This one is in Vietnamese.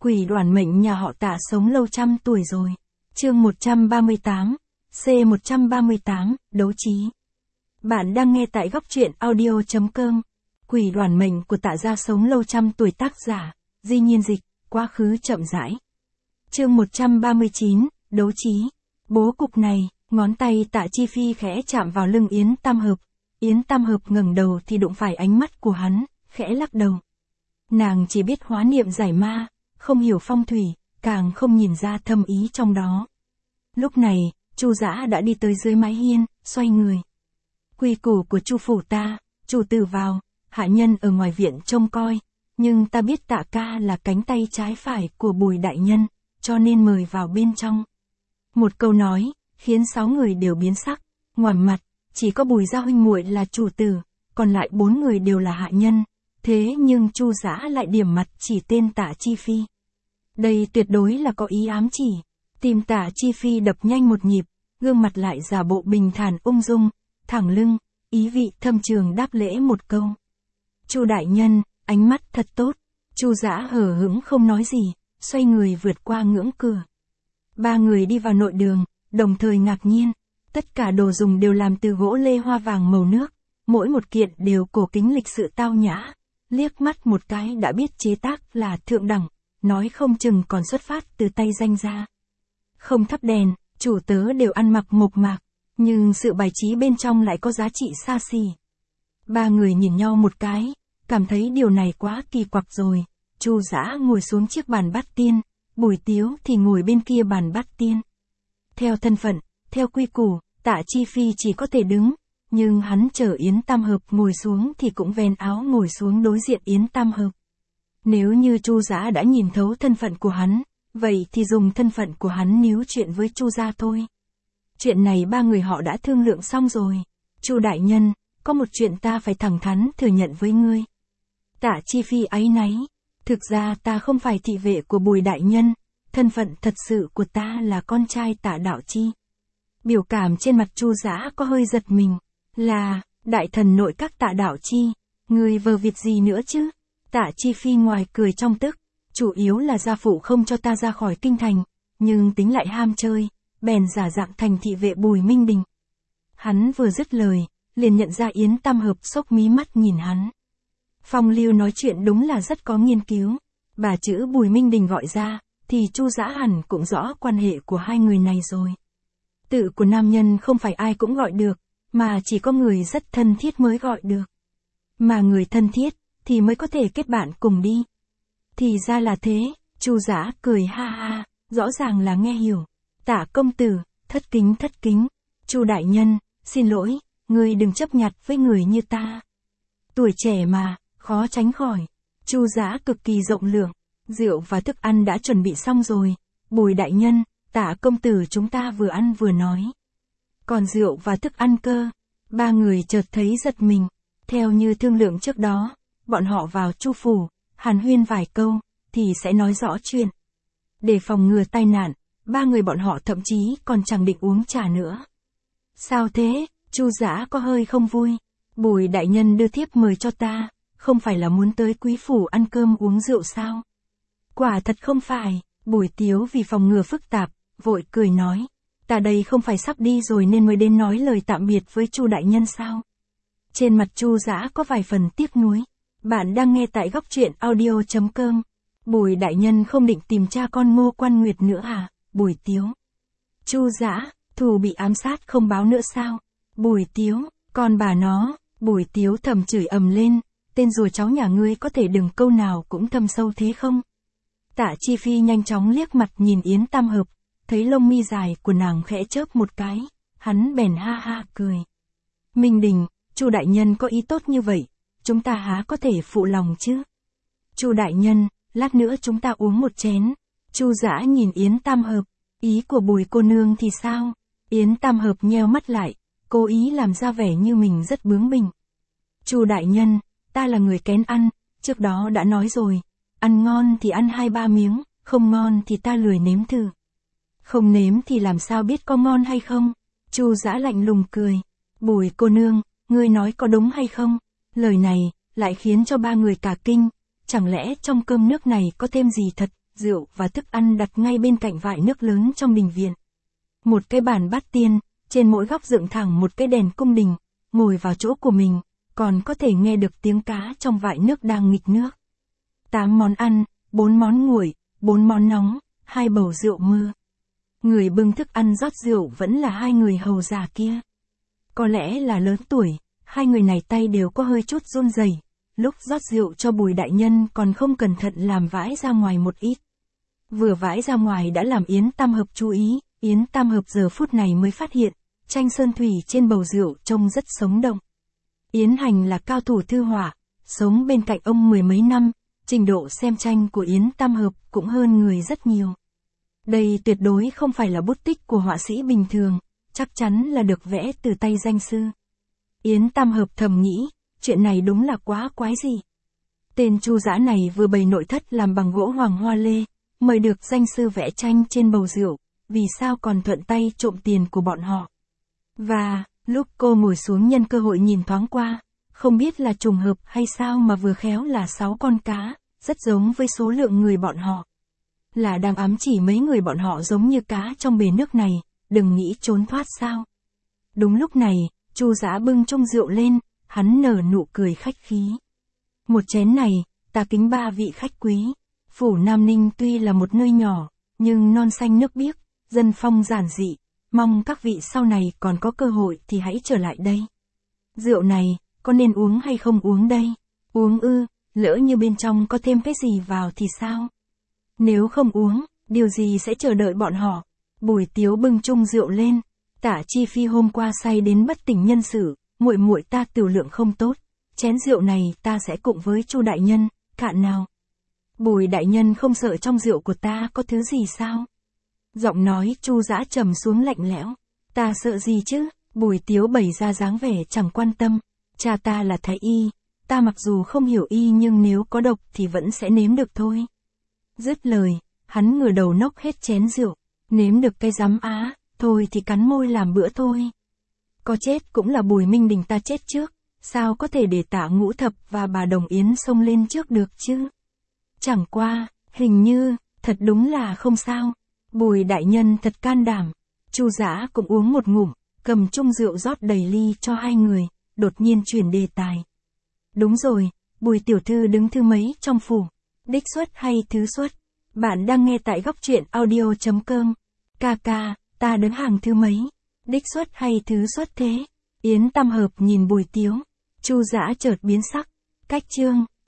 Quỷ đoản mệnh nhà họ Tạ sống lâu trăm tuổi rồi. Chương 138, C138, đấu trí. Bạn đang nghe tại góc truyện audio.com. Quỷ đoản mệnh của Tạ gia sống lâu trăm tuổi, tác giả Di Nhiên Dịch, quá khứ chậm rãi. Chương 139, đấu trí. Bố cục này, ngón tay Tạ Chi Phi khẽ chạm vào lưng Yến Tam Hợp. Yến Tam Hợp ngẩng đầu thì đụng phải ánh mắt của hắn, khẽ lắc đầu. Nàng chỉ biết hóa niệm giải ma, không hiểu phong thủy, càng không nhìn ra thâm ý trong đó. Lúc này, Chu Dã đã đi tới dưới mái hiên, xoay người. Quy củ của Chu phủ ta, chủ tử vào, hạ nhân ở ngoài viện trông coi, nhưng ta biết Tạ ca là cánh tay trái phải của Bùi đại nhân, cho nên mời vào bên trong. Một câu nói, khiến 6 người đều biến sắc, ngoảnh mặt, chỉ có Bùi gia huynh muội là chủ tử, còn lại 4 người đều là hạ nhân. Thế nhưng Chu Dã lại điểm mặt chỉ tên Tạ Chi Phi. Đây tuyệt đối là có ý ám chỉ. Tim Tạ Chi Phi đập nhanh một nhịp, gương mặt lại giả bộ bình thản ung dung, thẳng lưng, ý vị thâm trường đáp lễ một câu. Chu đại nhân, ánh mắt thật tốt. Chu Dã hờ hững không nói gì, xoay người vượt qua ngưỡng cửa. 3 người đi vào nội đường, đồng thời ngạc nhiên. Tất cả đồ dùng đều làm từ gỗ lê hoa vàng màu nước, mỗi một kiện đều cổ kính lịch sự tao nhã. Liếc mắt một cái đã biết chế tác là thượng đẳng, nói không chừng còn xuất phát từ tay danh gia. Không thắp đèn, chủ tớ đều ăn mặc mộc mạc, nhưng sự bài trí bên trong lại có giá trị xa xỉ. 3 người nhìn nhau một cái, cảm thấy điều này quá kỳ quặc rồi. Chu Dã ngồi xuống chiếc bàn bát tiên, Bùi Tiếu thì ngồi bên kia bàn bát tiên. Theo thân phận, theo quy củ, Tạ Chi Phi chỉ có thể đứng. Nhưng hắn chờ Yến Tam Hợp ngồi xuống thì cũng vén áo ngồi xuống đối diện Yến Tam Hợp. Nếu như Chu Dã đã nhìn thấu thân phận của hắn, vậy thì dùng thân phận của hắn níu chuyện với Chu gia thôi. Chuyện này 3 người họ đã thương lượng xong rồi. Chu đại nhân, có một chuyện ta phải thẳng thắn thừa nhận với ngươi. Tạ Chi Phi áy náy. Thực ra ta không phải thị vệ của Bùi đại nhân, thân phận thật sự của ta là con trai Tạ Đạo Chi. Biểu cảm trên mặt Chu Dã có hơi giật mình. Là, đại thần nội các Tạ Đạo Chi, người vờ việc gì nữa chứ? Tạ Chi Phi ngoài cười trong tức, chủ yếu là gia phụ không cho ta ra khỏi kinh thành, nhưng tính lại ham chơi, bèn giả dạng thành thị vệ Bùi Minh Đình. Hắn vừa dứt lời, liền nhận ra Yến Tam Hợp sốc mí mắt nhìn hắn. Phong lưu nói chuyện đúng là rất có nghiên cứu, bà chữ Bùi Minh Đình gọi ra, thì Chu Dã hẳn cũng rõ quan hệ của hai người này rồi. Tự của nam nhân không phải ai cũng gọi được, mà chỉ có người rất thân thiết mới gọi được. Mà người thân thiết, thì mới có thể kết bạn cùng đi. Thì ra là thế, Chu Dã cười ha ha, rõ ràng là nghe hiểu. Tạ công tử, thất kính. Chu đại nhân, xin lỗi, ngươi đừng chấp nhặt với người như ta. Tuổi trẻ mà, khó tránh khỏi. Chu Dã cực kỳ rộng lượng, rượu và thức ăn đã chuẩn bị xong rồi. Bùi đại nhân, Tạ công tử chúng ta vừa ăn vừa nói. Còn rượu và thức ăn cơ. 3 người chợt thấy giật mình. Theo như thương lượng trước đó, bọn họ vào Chu phủ, hàn huyên vài câu, thì sẽ nói rõ chuyện. Để phòng ngừa tai nạn, 3 người bọn họ thậm chí còn chẳng định uống trà nữa. Sao thế? Chu Dã có hơi không vui. Bùi đại nhân đưa thiếp mời cho ta, không phải là muốn tới quý phủ ăn cơm uống rượu sao? Quả thật không phải. Bùi Tiếu vì phòng ngừa phức tạp, vội cười nói. Ta đây không phải sắp đi rồi nên mới đến nói lời tạm biệt với Chu đại nhân sao? Trên mặt Chu Dã có vài phần tiếc nuối. Bạn đang nghe tại góc truyện audio.com. Bùi đại nhân không định tìm cha con Ngô Quan Nguyệt nữa à? Bùi Tiếu. Chu Dã, thù bị ám sát không báo nữa sao? Bùi Tiếu, con bà nó. Bùi Tiếu thầm chửi ầm lên. Tên rùa cháu nhà ngươi có thể đừng câu nào cũng thâm sâu thế không? Tạ Chi Phi nhanh chóng liếc mặt nhìn Yến Tam Hợp. Thấy lông mi dài của nàng khẽ chớp một cái, hắn bèn ha ha cười. Minh Đình, Chu đại nhân có ý tốt như vậy, chúng ta há có thể phụ lòng chứ? Chu đại nhân, lát nữa chúng ta uống một chén. Chu Dã nhìn Yến Tam Hợp, ý của Bùi cô nương thì sao? Yến Tam Hợp nheo mắt lại, cố ý làm ra vẻ như mình rất bướng bỉnh. Chu đại nhân, ta là người kén ăn, trước đó đã nói rồi, ăn ngon thì ăn 2-3 miếng, không ngon thì ta lười nếm thử. Không nếm thì làm sao biết có ngon hay không? Chu Dã lạnh lùng cười. Bùi cô nương, ngươi nói có đúng hay không? Lời này lại khiến cho 3 người cả kinh. Chẳng lẽ trong cơm nước này có thêm gì thật? rượu và thức ăn đặt ngay bên cạnh vại nước lớn trong đình viện. Một cái bàn bát tiên, trên mỗi góc dựng thẳng một cái đèn cung đình, ngồi vào chỗ của mình, còn có thể nghe được tiếng cá trong vại nước đang nghịch nước. 8 món ăn, 4 món nguội, 4 món nóng, 2 bầu rượu mưa. Người bưng thức ăn rót rượu vẫn là 2 người hầu già kia. Có lẽ là lớn tuổi, 2 người này tay đều có hơi chút run rẩy. Lúc rót rượu cho Bùi đại nhân còn không cẩn thận làm vãi ra ngoài một ít. Vừa vãi ra ngoài đã làm Yến Tam Hợp chú ý, Yến Tam Hợp giờ phút này mới phát hiện, tranh sơn thủy trên bầu rượu trông rất sống động. Yến Hành là cao thủ thư họa, sống bên cạnh ông 10 mấy năm, trình độ xem tranh của Yến Tam Hợp cũng hơn người rất nhiều. Đây tuyệt đối không phải là bút tích của họa sĩ bình thường, chắc chắn là được vẽ từ tay danh sư. Yến Tam Hợp thầm nghĩ, chuyện này đúng là quá quái dị. Tên Chu Dã này vừa bày nội thất làm bằng gỗ hoàng hoa lê, mời được danh sư vẽ tranh trên bầu rượu, vì sao còn thuận tay trộm tiền của bọn họ. Và, lúc cô ngồi xuống nhân cơ hội nhìn thoáng qua, không biết là trùng hợp hay sao mà vừa khéo là 6 con cá, rất giống với số lượng người bọn họ. Là đang ám chỉ mấy người bọn họ giống như cá trong bể nước này, đừng nghĩ trốn thoát sao. Đúng lúc này, Chu Dã bưng chung rượu lên, hắn nở nụ cười khách khí. Một chén này, ta kính 3 vị khách quý. Phủ Nam Ninh tuy là một nơi nhỏ, nhưng non xanh nước biếc, dân phong giản dị, mong các vị sau này còn có cơ hội thì hãy trở lại đây. Rượu này, có nên uống hay không uống đây? Uống ư, lỡ như bên trong có thêm cái gì vào thì sao? Nếu không uống, điều gì sẽ chờ đợi bọn họ? Bùi Tiếu bưng chung rượu lên, Tả Chi Phi hôm qua say đến bất tỉnh nhân sự, muội muội ta tiểu lượng không tốt, chén rượu này ta sẽ cùng với Chu đại nhân, cạn nào. Bùi đại nhân không sợ trong rượu của ta có thứ gì sao? Giọng nói Chu Dã trầm xuống lạnh lẽo. Ta sợ gì chứ? Bùi Tiếu bày ra dáng vẻ chẳng quan tâm. Cha ta là thái y, ta mặc dù không hiểu y nhưng nếu có độc thì vẫn sẽ nếm được thôi. Dứt lời, hắn ngửa đầu nốc hết chén rượu. Nếm được cái rắm á, thôi thì cắn môi làm bữa thôi. Có chết cũng là Bùi Minh Đình ta chết trước, sao có thể để Tả Ngũ Thập và bà Đồng Yến xông lên trước được chứ? Chẳng qua, hình như, thật đúng là không sao. Bùi đại nhân thật can đảm. Chu Dã cũng uống một ngụm, cầm chung rượu rót đầy ly cho 2 người, đột nhiên chuyển đề tài. Đúng rồi, Bùi tiểu thư đứng thứ mấy trong phủ? Đích xuất hay thứ xuất? Bạn đang nghe tại góc truyện audio.com. Ca, ta đứng hàng thứ mấy? Đích xuất hay thứ xuất thế? Yến Tam Hợp nhìn Bùi Tiếu. Chu Dã chợt biến sắc. Cách chương.